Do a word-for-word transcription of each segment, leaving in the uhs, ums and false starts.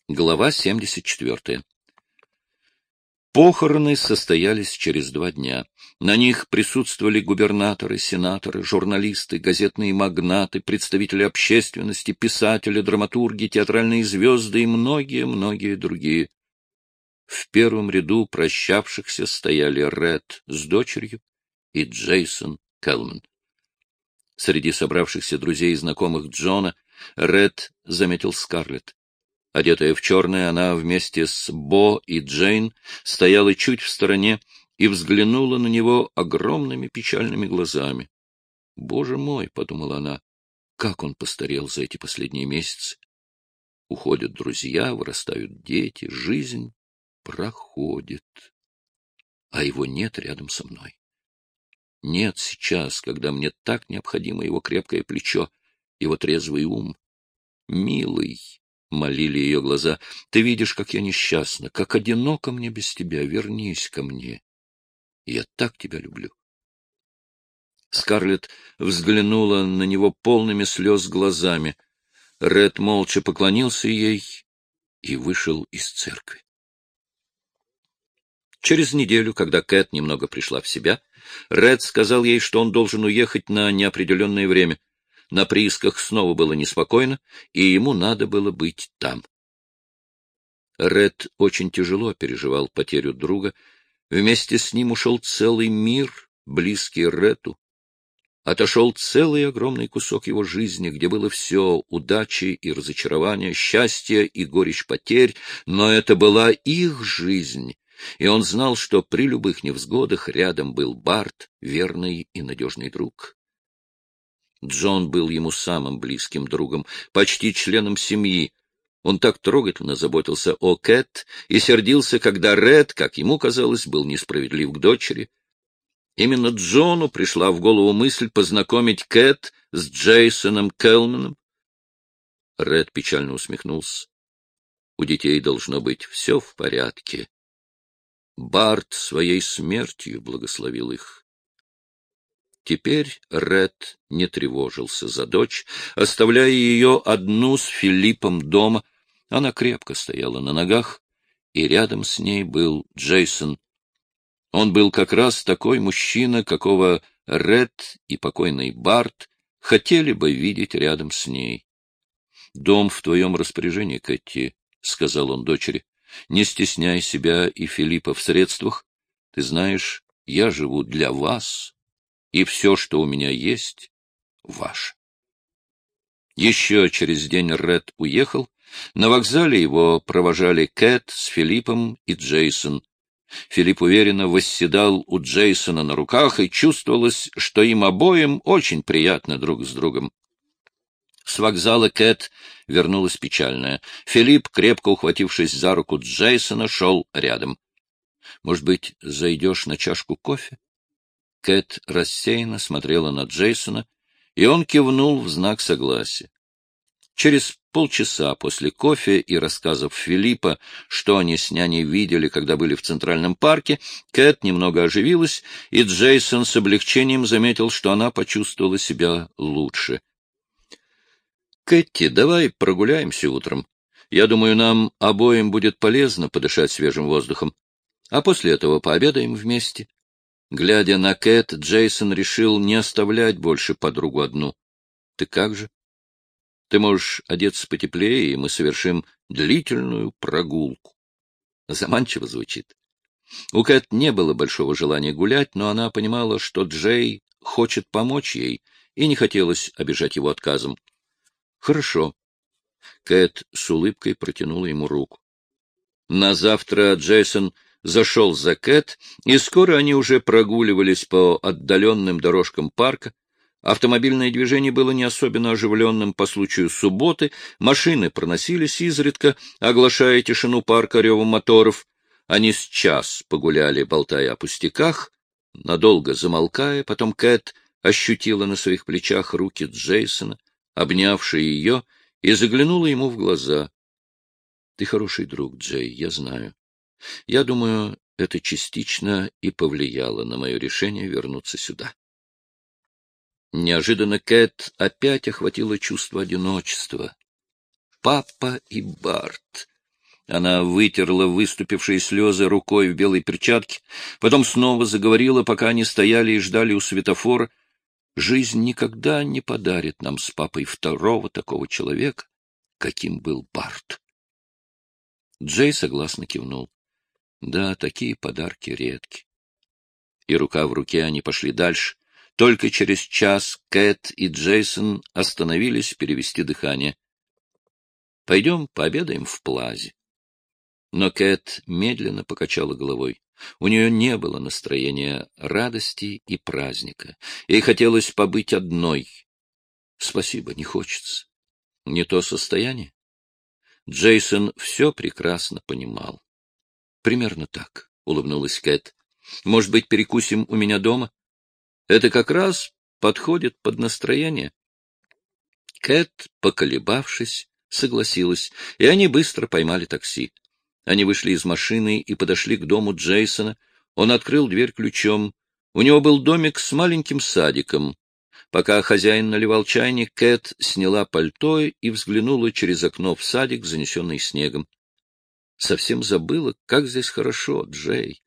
Глава семьдесят четвёртая. Похороны состоялись через два дня. На них присутствовали губернаторы, сенаторы, журналисты, газетные магнаты, представители общественности, писатели, драматурги, театральные звезды и многие-многие другие. В первом ряду прощавшихся стояли Ред с дочерью и Джейсон Келлман. Среди собравшихся друзей и знакомых Джона Ред заметил Скарлетт. Одетая в черное, она вместе с Бо и Джейн стояла чуть в стороне и взглянула на него огромными печальными глазами. «Боже мой!» — подумала она, — как он постарел за эти последние месяцы. Уходят друзья, вырастают дети, жизнь проходит, а его нет рядом со мной. Нет сейчас, когда мне так необходимо его крепкое плечо, его трезвый ум. Милый, — молили ее глаза, — ты видишь, как я несчастна, как одиноко мне без тебя, вернись ко мне. Я так тебя люблю. Скарлетт взглянула на него полными слез глазами. Ред молча поклонился ей и вышел из церкви. Через неделю, когда Кэт немного пришла в себя, Ред сказал ей, что он должен уехать на неопределенное время. На приисках снова было неспокойно, и ему надо было быть там. Ред очень тяжело переживал потерю друга. Вместе с ним ушел целый мир, близкий Реду. Отошел целый огромный кусок его жизни, где было все — удачи и разочарования, счастье и горечь потерь, но это была их жизнь, и он знал, что при любых невзгодах рядом был Барт, верный и надежный друг. Джон был ему самым близким другом, почти членом семьи. Он так трогательно заботился о Кэт и сердился, когда Ред, как ему казалось, был несправедлив к дочери. Именно Джону пришла в голову мысль познакомить Кэт с Джейсоном Келлманом. Ред печально усмехнулся. У детей должно быть все в порядке. Барт своей смертью благословил их. Теперь Ред не тревожился за дочь, оставляя ее одну с Филиппом дома. Она крепко стояла на ногах, и рядом с ней был Джейсон. Он был как раз такой мужчина, какого Ред и покойный Барт хотели бы видеть рядом с ней. — Дом в твоем распоряжении, Кэти, — сказал он дочери. — Не стесняй себя и Филиппа в средствах. Ты знаешь, я живу для вас, и все, что у меня есть, ваше. Еще через день Ред уехал. На вокзале его провожали Кэт с Филиппом и Джейсон. Филипп уверенно восседал у Джейсона на руках, и чувствовалось, что им обоим очень приятно друг с другом. С вокзала Кэт вернулась печальная. Филипп, крепко ухватившись за руку Джейсона, шел рядом. — Может быть, зайдешь на чашку кофе? Кэт рассеянно смотрела на Джейсона, и он кивнул в знак согласия. Через полчаса после кофе и рассказов Филиппа, что они с няней видели, когда были в Центральном парке, Кэт немного оживилась, и Джейсон с облегчением заметил, что она почувствовала себя лучше. — Кэти, давай прогуляемся утром. Я думаю, нам обоим будет полезно подышать свежим воздухом. А после этого пообедаем вместе. Глядя на Кэт, Джейсон решил не оставлять больше подругу одну. — Ты как же? Ты можешь одеться потеплее, и мы совершим длительную прогулку. Заманчиво звучит. У Кэт не было большого желания гулять, но она понимала, что Джей хочет помочь ей, и не хотелось обижать его отказом. — Хорошо. Кэт с улыбкой протянула ему руку. На завтра Джейсон зашел за Кэт, и скоро они уже прогуливались по отдаленным дорожкам парка. Автомобильное движение было не особенно оживленным по случаю субботы, машины проносились изредка, оглашая тишину парка ревом моторов. Они с час погуляли, болтая о пустяках, надолго замолкая, потом Кэт ощутила на своих плечах руки Джейсона, обнявшие ее, и заглянула ему в глаза. — Ты хороший друг, Джей, я знаю. Я думаю, это частично и повлияло на мое решение вернуться сюда. Неожиданно Кэт опять охватило чувство одиночества. Папа и Барт. Она вытерла выступившие слезы рукой в белой перчатке, потом снова заговорила, пока они стояли и ждали у светофора. Жизнь никогда не подарит нам с папой второго такого человека, каким был Барт. Джей согласно кивнул. Да, такие подарки редки. И рука в руке они пошли дальше. Только через час Кэт и Джейсон остановились перевести дыхание. — Пойдем пообедаем в Плазе. Но Кэт медленно покачала головой. У нее не было настроения радости и праздника. Ей хотелось побыть одной. Спасибо, не хочется. Не то состояние. Джейсон все прекрасно понимал. Примерно так, — улыбнулась Кэт. Может быть, перекусим у меня дома? Это как раз подходит под настроение. Кэт, поколебавшись, согласилась, и они быстро поймали такси. Они вышли из машины и подошли к дому Джейсона. Он открыл дверь ключом. У него был домик с маленьким садиком. Пока хозяин наливал чайник, Кэт сняла пальто и взглянула через окно в садик, занесенный снегом. Совсем забыла, как здесь хорошо, Джей.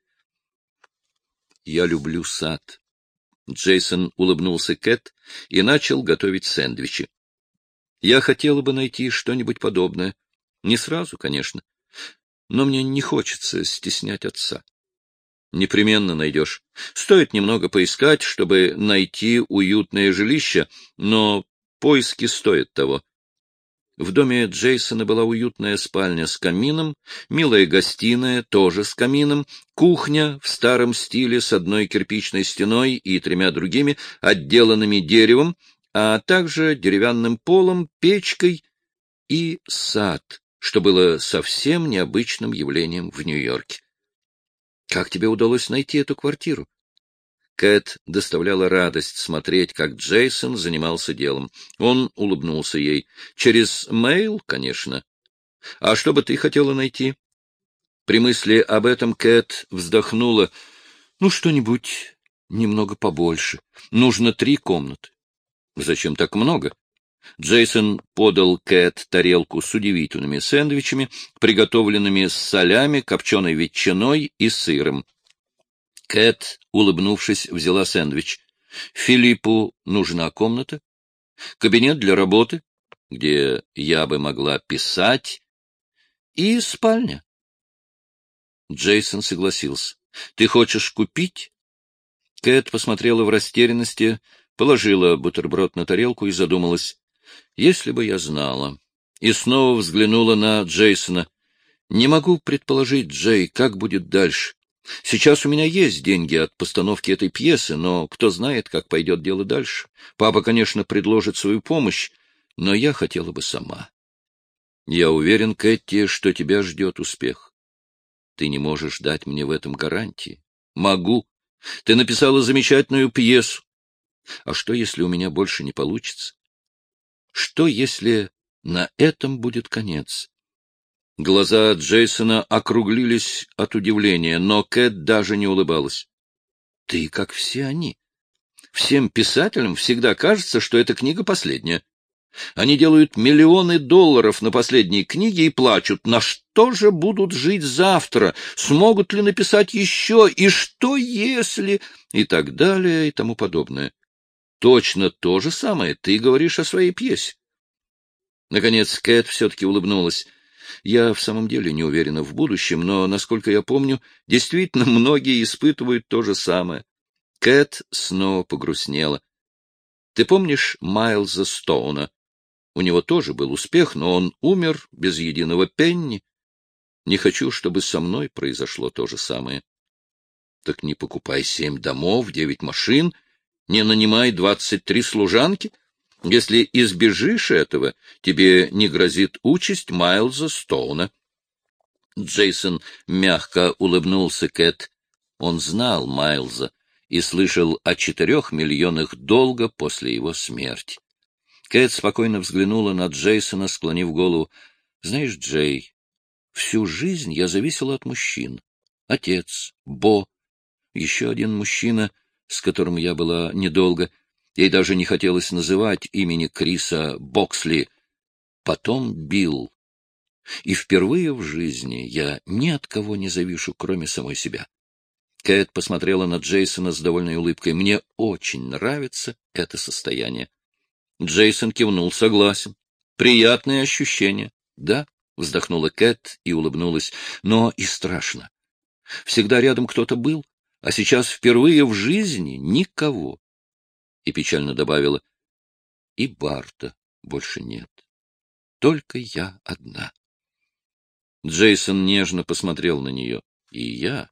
Я люблю сад. Джейсон улыбнулся Кэт и начал готовить сэндвичи. Я хотела бы найти что-нибудь подобное. Не сразу, конечно. Но мне не хочется стеснять отца. Непременно найдешь. Стоит немного поискать, чтобы найти уютное жилище, но поиски стоят того. В доме Джейсона была уютная спальня с камином, милая гостиная, тоже с камином, кухня в старом стиле с одной кирпичной стеной и тремя другими, отделанными деревом, а также деревянным полом, печкой и сад, что было совсем необычным явлением в Нью-Йорке. Как тебе удалось найти эту квартиру? Кэт доставляла радость смотреть, как Джейсон занимался делом. Он улыбнулся ей. Через мейл, конечно. А что бы ты хотела найти? При мысли об этом Кэт вздохнула. Ну, что-нибудь немного побольше. Нужно три комнаты. Зачем так много? Джейсон подал Кэт тарелку с удивительными сэндвичами, приготовленными с солями, копченой ветчиной и сыром. Кэт, улыбнувшись, взяла сэндвич. Филиппу нужна комната, кабинет для работы, где я бы могла писать, и спальня. Джейсон согласился. Ты хочешь купить? Кэт посмотрела в растерянности, положила бутерброд на тарелку и задумалась. Если бы я знала. И снова взглянула на Джейсона. Не могу предположить, Джей, как будет дальше. Сейчас у меня есть деньги от постановки этой пьесы, но кто знает, как пойдет дело дальше. Папа, конечно, предложит свою помощь, но я хотела бы сама. Я уверен, Кэти, что тебя ждет успех. Ты не можешь дать мне в этом гарантии. Могу. Ты написала замечательную пьесу. А что, если у меня больше не получится? Что, если на этом будет конец? Глаза Джейсона округлились от удивления, но Кэт даже не улыбалась. — Ты как все они. Всем писателям всегда кажется, что эта книга последняя. Они делают миллионы долларов на последние книги и плачут. На что же будут жить завтра? Смогут ли написать еще? И что если? И так далее, и тому подобное. Точно то же самое ты говоришь о своей пьесе. Наконец Кэт все-таки улыбнулась. Я в самом деле не уверена в будущем, но, насколько я помню, действительно многие испытывают то же самое. Кэт снова погрустнела. Ты помнишь Майлза Стоуна? У него тоже был успех, но он умер без единого пенни. Не хочу, чтобы со мной произошло то же самое. Так не покупай семь домов, девять машин, не нанимай двадцать три служанки. Если избежишь этого, тебе не грозит участь Майлза Стоуна. Джейсон мягко улыбнулся Кэт. Он знал Майлза и слышал о четырех миллионах долга после его смерти. Кэт спокойно взглянула на Джейсона, склонив голову. — Знаешь, Джей, всю жизнь я зависела от мужчин. Отец, Бо, еще один мужчина, с которым я была недолго. Ей даже не хотелось называть имени Криса Боксли. Потом Билл. И впервые в жизни я ни от кого не завишу, кроме самой себя. Кэт посмотрела на Джейсона с довольной улыбкой. Мне очень нравится это состояние. Джейсон кивнул. Согласен. Приятное ощущение. Да, вздохнула Кэт и улыбнулась. Но и страшно. Всегда рядом кто-то был, а сейчас впервые в жизни никого. И печально добавила. И Барта больше нет. Только я одна. Джейсон нежно посмотрел на нее. И я.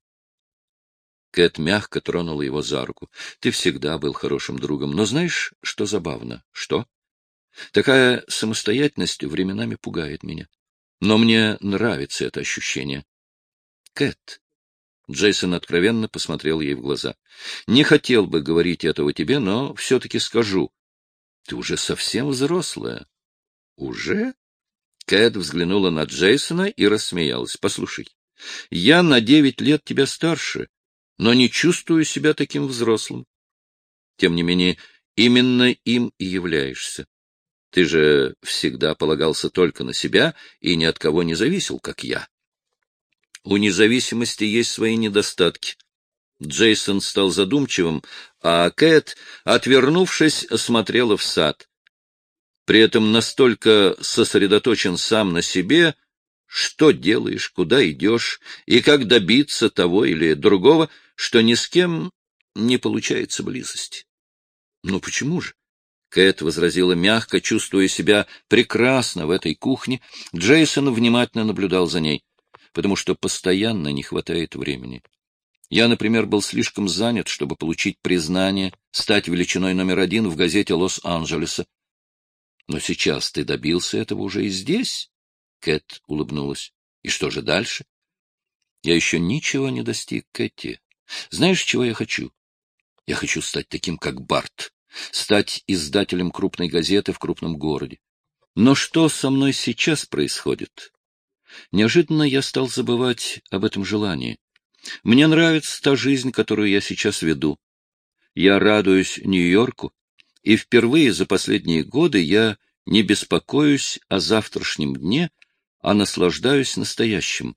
Кэт мягко тронула его за руку. Ты всегда был хорошим другом. Но знаешь, что забавно? Что? Такая самостоятельность временами пугает меня. Но мне нравится это ощущение. Кэт. Джейсон откровенно посмотрел ей в глаза. Не хотел бы говорить этого тебе, но все-таки скажу. Ты уже совсем взрослая. Уже? Кэт взглянула на Джейсона и рассмеялась. — Послушай, я на девять лет тебя старше, но не чувствую себя таким взрослым. Тем не менее, именно им и являешься. Ты же всегда полагался только на себя и ни от кого не зависел, как я. У независимости есть свои недостатки. Джейсон стал задумчивым, а Кэт, отвернувшись, смотрела в сад. При этом настолько сосредоточен сам на себе, что делаешь, куда идешь и как добиться того или другого, что ни с кем не получается близости. Ну почему же? Кэт возразила мягко, чувствуя себя прекрасно в этой кухне. Джейсон внимательно наблюдал за ней, потому что постоянно не хватает времени. Я, например, был слишком занят, чтобы получить признание, стать величиной номер один в газете Лос-Анджелеса. Но сейчас ты добился этого уже и здесь? Кэт улыбнулась. И что же дальше? Я еще ничего не достиг, Кэти. Знаешь, чего я хочу? Я хочу стать таким, как Барт. Стать издателем крупной газеты в крупном городе. Но что со мной сейчас происходит? Неожиданно я стал забывать об этом желании. Мне нравится та жизнь, которую я сейчас веду. Я радуюсь Нью-Йорку, и впервые за последние годы я не беспокоюсь о завтрашнем дне, а наслаждаюсь настоящим.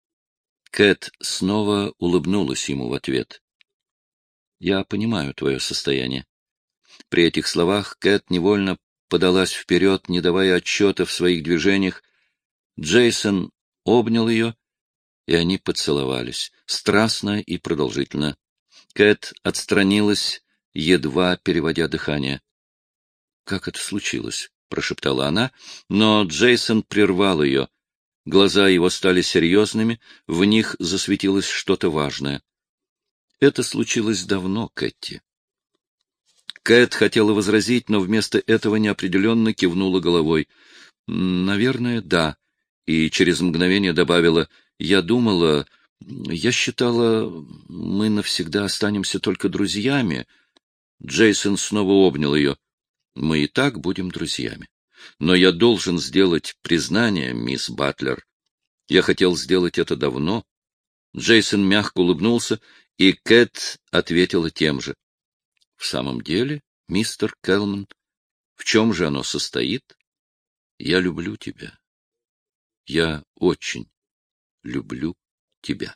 Кэт снова улыбнулась ему в ответ. Я понимаю твое состояние. При этих словах Кэт невольно подалась вперед, не давая отчета в своих движениях. Джейсон обнял ее, и они поцеловались, страстно и продолжительно. Кэт отстранилась, едва переводя дыхание. — Как это случилось? — прошептала она, но Джейсон прервал ее. Глаза его стали серьезными, в них засветилось что-то важное. — Это случилось давно, Кэти. Кэт хотела возразить, но вместо этого неопределенно кивнула головой. — Наверное, да. И через мгновение добавила: — Я думала, я считала, мы навсегда останемся только друзьями. Джейсон снова обнял ее. — Мы и так будем друзьями. Но я должен сделать признание, мисс Батлер. Я хотел сделать это давно. Джейсон мягко улыбнулся, и Кэт ответила тем же. — В самом деле, мистер Келман, в чем же оно состоит? Я люблю тебя. Я очень люблю тебя.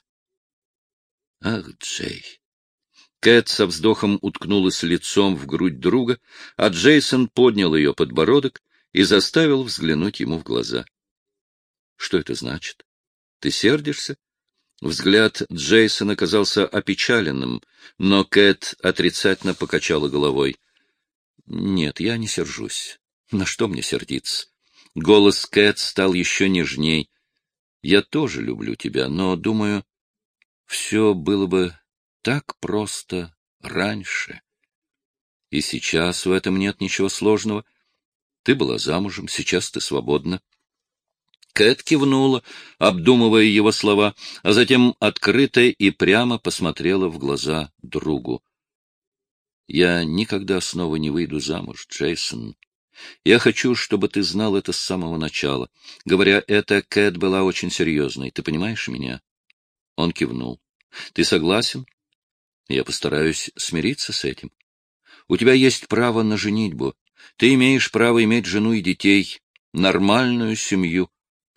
Ах, Джей! Кэт со вздохом уткнулась лицом в грудь друга, а Джейсон поднял ее подбородок и заставил взглянуть ему в глаза. — Что это значит? Ты сердишься? Взгляд Джейсона казался опечаленным, но Кэт отрицательно покачала головой. — Нет, я не сержусь. На что мне сердиться? Голос Кэт стал еще нежней. — Я тоже люблю тебя, но, думаю, все было бы так просто раньше. И сейчас в этом нет ничего сложного. Ты была замужем, сейчас ты свободна. Кэт кивнула, обдумывая его слова, а затем открыто и прямо посмотрела в глаза другу. — Я никогда снова не выйду замуж, Джейсон. Я хочу, чтобы ты знал это с самого начала. Говоря это, Кэт была очень серьезной. Ты понимаешь меня? Он кивнул. — Ты согласен? Я постараюсь смириться с этим. У тебя есть право на женитьбу. Ты имеешь право иметь жену и детей, нормальную семью.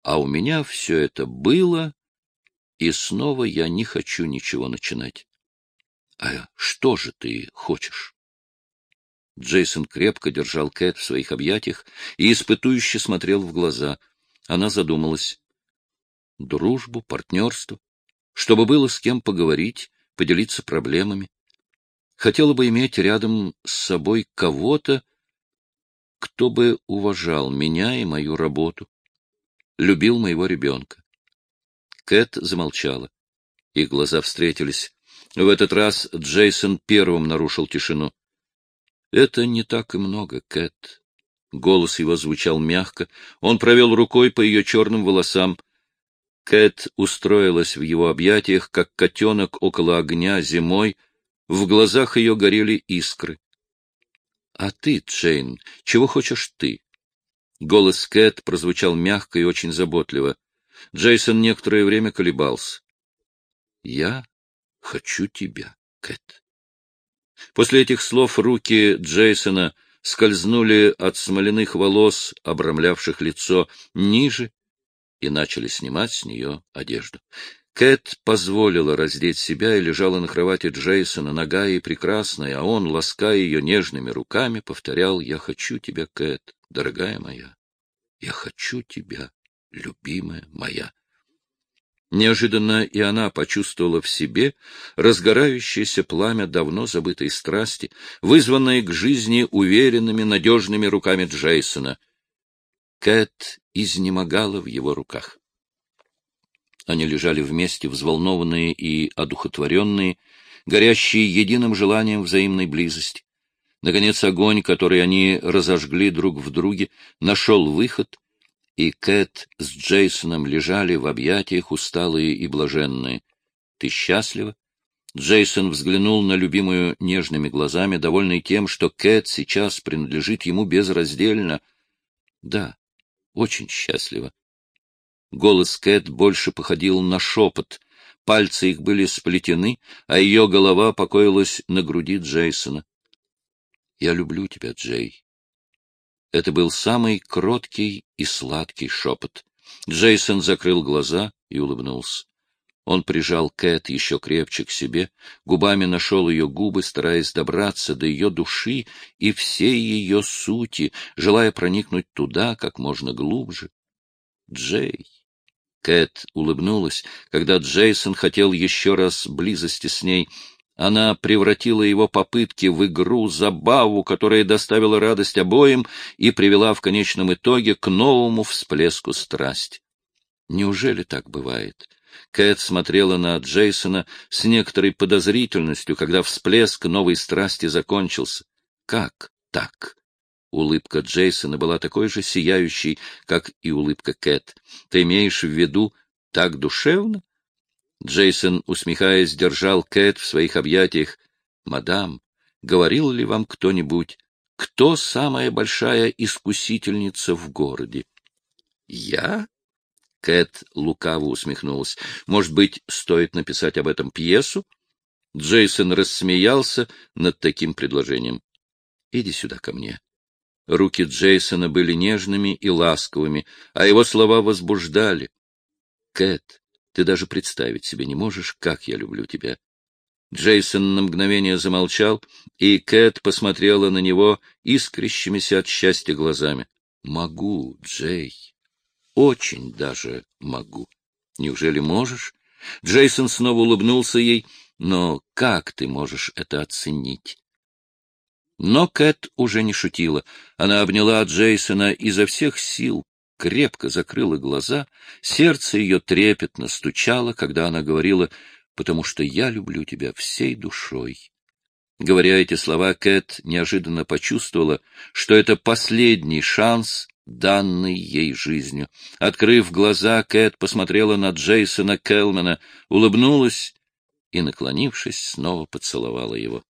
а у меня все это было, и снова я не хочу ничего начинать. А что же ты хочешь? Джейсон крепко держал Кэт в своих объятиях и испытующе смотрел в глаза. Она задумалась. Дружбу, партнерство, чтобы было с кем поговорить, поделиться проблемами. Хотела бы иметь рядом с собой кого-то, кто бы уважал меня и мою работу, любил моего ребенка. Кэт замолчала. Их глаза встретились. В этот раз Джейсон первым нарушил тишину. — Это не так и много, Кэт. Голос его звучал мягко. Он провел рукой по ее черным волосам. Кэт устроилась в его объятиях, как котенок около огня зимой. В глазах ее горели искры. — А ты, Джейн, чего хочешь ты? Голос Кэт прозвучал мягко и очень заботливо. Джейсон некоторое время колебался. — Я хочу тебя, Кэт. После этих слов руки Джейсона скользнули от смоляных волос, обрамлявших лицо, ниже, и начали снимать с нее одежду. Кэт позволила раздеть себя и лежала на кровати Джейсона, нагая и прекрасная, а он, лаская ее нежными руками, повторял: «Я хочу тебя, Кэт, дорогая моя, я хочу тебя, любимая моя». Неожиданно и она почувствовала в себе разгорающееся пламя давно забытой страсти, вызванное к жизни уверенными, надежными руками Джейсона. Кэт изнемогала в его руках. Они лежали вместе, взволнованные и одухотворенные, горящие единым желанием взаимной близости. Наконец огонь, который они разожгли друг в друге, нашел выход, и Кэт с Джейсоном лежали в объятиях, усталые и блаженные. — Ты счастлива? Джейсон взглянул на любимую нежными глазами, довольный тем, что Кэт сейчас принадлежит ему безраздельно. — Да, очень счастлива. Голос Кэт больше походил на шепот. Пальцы их были сплетены, а ее голова покоилась на груди Джейсона. — Я люблю тебя, Джей. Это был самый кроткий и сладкий шепот. Джейсон закрыл глаза и улыбнулся. Он прижал Кэт еще крепче к себе, губами нашел ее губы, стараясь добраться до ее души и всей ее сути, желая проникнуть туда как можно глубже. Джей. Кэт улыбнулась, когда Джейсон хотел еще раз близости с ней. Она превратила его попытки в игру, забаву, которая доставила радость обоим и привела в конечном итоге к новому всплеску страсти. Неужели так бывает? Кэт смотрела на Джейсона с некоторой подозрительностью, когда всплеск новой страсти закончился. Как так? Улыбка Джейсона была такой же сияющей, как и улыбка Кэт. Ты имеешь в виду так душевно? Джейсон, усмехаясь, держал Кэт в своих объятиях. — Мадам, говорил ли вам кто-нибудь, кто самая большая искусительница в городе? — Я? Кэт лукаво усмехнулась. — Может быть, стоит написать об этом пьесу? Джейсон рассмеялся над таким предложением. — Иди сюда ко мне. Руки Джейсона были нежными и ласковыми, а его слова возбуждали. — Кэт, ты даже представить себе не можешь, как я люблю тебя. Джейсон на мгновение замолчал, и Кэт посмотрела на него искрящимися от счастья глазами. — Могу, Джей. Очень даже могу. Неужели можешь? Джейсон снова улыбнулся ей. Но как ты можешь это оценить? Но Кэт уже не шутила. Она обняла Джейсона изо всех сил, крепко закрыла глаза, сердце ее трепетно стучало, когда она говорила: «Потому что я люблю тебя всей душой». Говоря эти слова, Кэт неожиданно почувствовала, что это последний шанс, данный ей жизнью. Открыв глаза, Кэт посмотрела на Джейсона Келмана, улыбнулась и, наклонившись, снова поцеловала его.